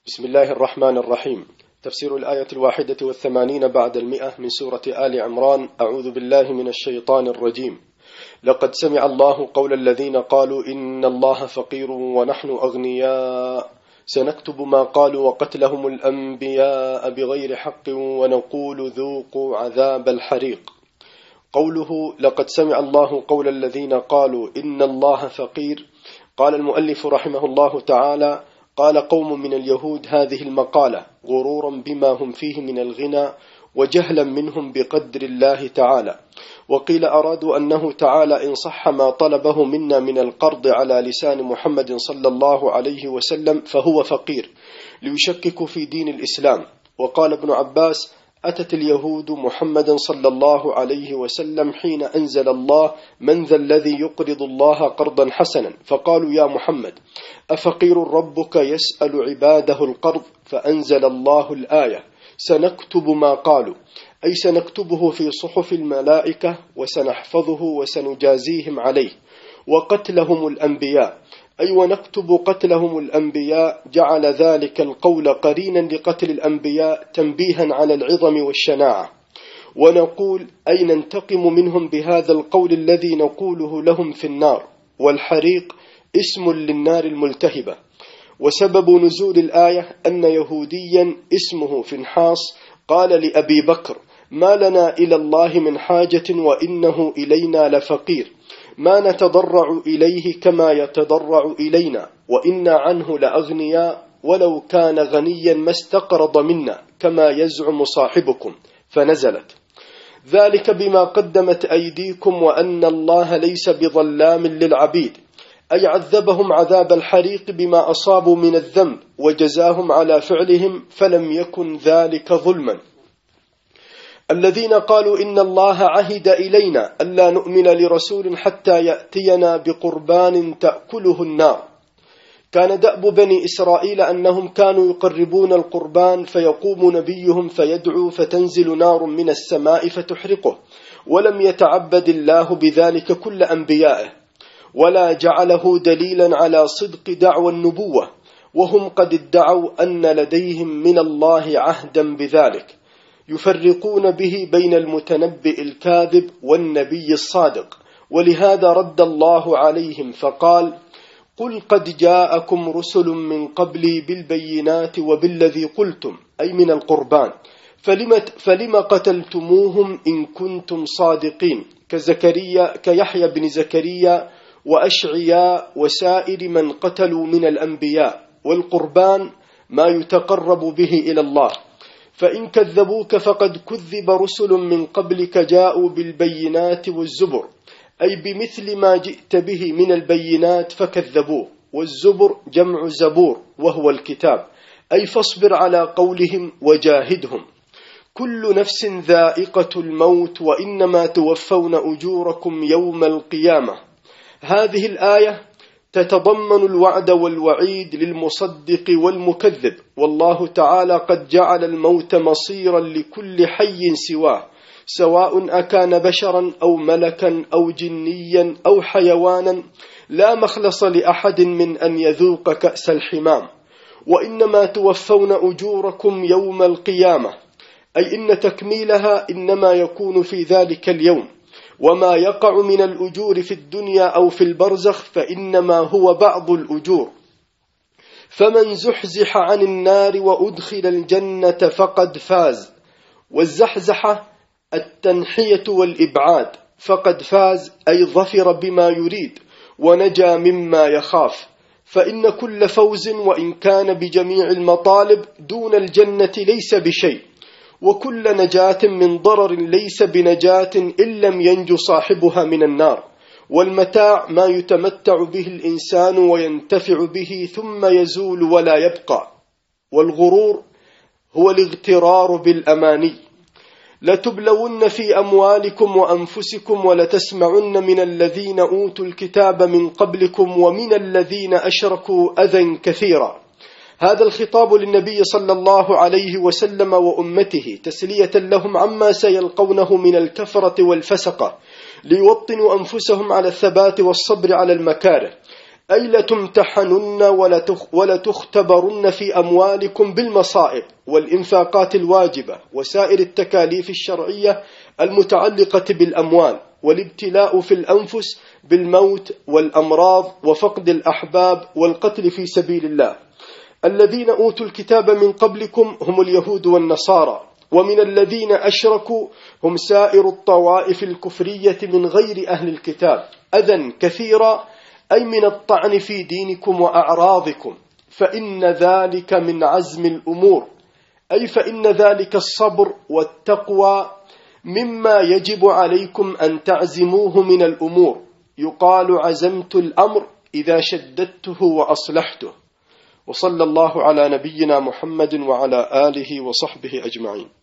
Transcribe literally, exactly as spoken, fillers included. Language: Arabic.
بسم الله الرحمن الرحيم. تفسير الآية الواحدة والثمانين بعد المئة من سورة آل عمران. أعوذ بالله من الشيطان الرجيم. لقد سمع الله قول الذين قالوا إن الله فقير ونحن أغنياء سنكتب ما قالوا وقتلهم الأنبياء بغير حق ونقول ذوقوا عذاب الحريق. قوله لقد سمع الله قول الذين قالوا إن الله فقير، قال المؤلف رحمه الله تعالى: قال قوم من اليهود هذه المقالة غرورا بما هم فيه من الغنى وجهلا منهم بقدر الله تعالى، وقيل أرادوا أنه تعالى إن صح ما طلبه منا من القرض على لسان محمد صلى الله عليه وسلم فهو فقير، ليشككوا في دين الإسلام. وقال ابن عباس: أتت اليهود محمدا صلى الله عليه وسلم حين أنزل الله من ذا الذي يقرض الله قرضا حسنا، فقالوا يا محمد أفقير ربك يسأل عباده القرض؟ فأنزل الله الآية سنكتب ما قالوا، أي سنكتبه في صحف الملائكة وسنحفظه وسنجازيهم عليه. وقتلهم الأنبياء، أي ونكتب قتلهم الأنبياء، جعل ذلك القول قرينا لقتل الأنبياء تنبيها على العظم والشناعة. ونقول أي ننتقم منهم بهذا القول الذي نقوله لهم في النار. والحريق اسم للنار الملتهبة. وسبب نزول الآية أن يهوديا اسمه فنحاس قال لأبي بكر: ما لنا إلى الله من حاجة وإنه إلينا لفقير، ما نتضرع إليه كما يتضرع إلينا، وإنا عنه لأغنياء، ولو كان غنيا ما استقرض منا كما يزعم صاحبكم. فنزلت ذلك بما قدمت أيديكم وأن الله ليس بظلام للعبيد، أي عذبهم عذاب الحريق بما أصابوا من الذنب وجزاهم على فعلهم، فلم يكن ذلك ظلما. الذين قالوا إن الله عهد إلينا ألا نؤمن لرسول حتى يأتينا بقربان تأكله النار. كان دأب بني إسرائيل أنهم كانوا يقربون القربان فيقوم نبيهم فيدعو فتنزل نار من السماء فتحرقه، ولم يتعبد الله بذلك كل أنبيائه، ولا جعله دليلا على صدق دعوى النبوة، وهم قد ادعوا أن لديهم من الله عهدا بذلك، يفرقون به بين المتنبئ الكاذب والنبي الصادق. ولهذا رد الله عليهم فقال: قل قد جاءكم رسل من قبلي بالبينات وبالذي قلتم، أي من القربان، فلم, فلم قتلتموهم إن كنتم صادقين، كزكريا كيحيى بن زكريا وأشعياء وسائر من قتلوا من الأنبياء. والقربان ما يتقرب به إلى الله، فإن كذبوك فقد كذب رسل من قبلك جاءوا بالبينات والزبر، أي بمثل ما جئت به من البينات فكذبوه. والزبر جمع زبور وهو الكتاب، أي فاصبر على قولهم وجاهدهم. كل نفس ذائقة الموت وإنما توفون أجوركم يوم القيامة. هذه الآية تتضمن الوعد والوعيد للمصدق والمكذب، والله تعالى قد جعل الموت مصيرا لكل حي سواه، سواء أكان بشرا أو ملكا أو جنيا أو حيوانا، لا مخلص لأحد من أن يذوق كأس الحمام. وإنما توفون أجوركم يوم القيامة، أي إن تكميلها إنما يكون في ذلك اليوم، وما يقع من الأجور في الدنيا أو في البرزخ فإنما هو بعض الأجور. فمن زحزح عن النار وأدخل الجنة فقد فاز. والزحزحة التنحية والإبعاد، فقد فاز أي ظفر بما يريد ونجا مما يخاف. فإن كل فوز وإن كان بجميع المطالب دون الجنة ليس بشيء، وكل نجاة من ضرر ليس بنجاة إن لم ينجو صاحبها من النار. والمتاع ما يتمتع به الإنسان وينتفع به ثم يزول ولا يبقى. والغرور هو الاغترار بالأماني. لتبلون في أموالكم وأنفسكم ولتسمعن من الذين أوتوا الكتاب من قبلكم ومن الذين أشركوا أذى كثيرا. هذا الخطاب للنبي صلى الله عليه وسلم وأمته تسلية لهم عما سيلقونه من الكفرة والفسقة، ليوطنوا أنفسهم على الثبات والصبر على المكاره، أي لتمتحنن ولتختبرن في أموالكم بالمصائب والإنفاقات الواجبة وسائر التكاليف الشرعية المتعلقة بالأموال، والابتلاء في الأنفس بالموت والأمراض وفقد الأحباب والقتل في سبيل الله. الذين أوتوا الكتاب من قبلكم هم اليهود والنصارى، ومن الذين أشركوا هم سائر الطوائف الكفرية من غير أهل الكتاب، أذى كثيرا أي من الطعن في دينكم وأعراضكم، فإن ذلك من عزم الأمور، أي فإن ذلك الصبر والتقوى مما يجب عليكم أن تعزموه من الأمور. يقال عزمت الأمر إذا شددته وأصلحته. وصلى الله على نبينا محمد وعلى آله وصحبه أجمعين.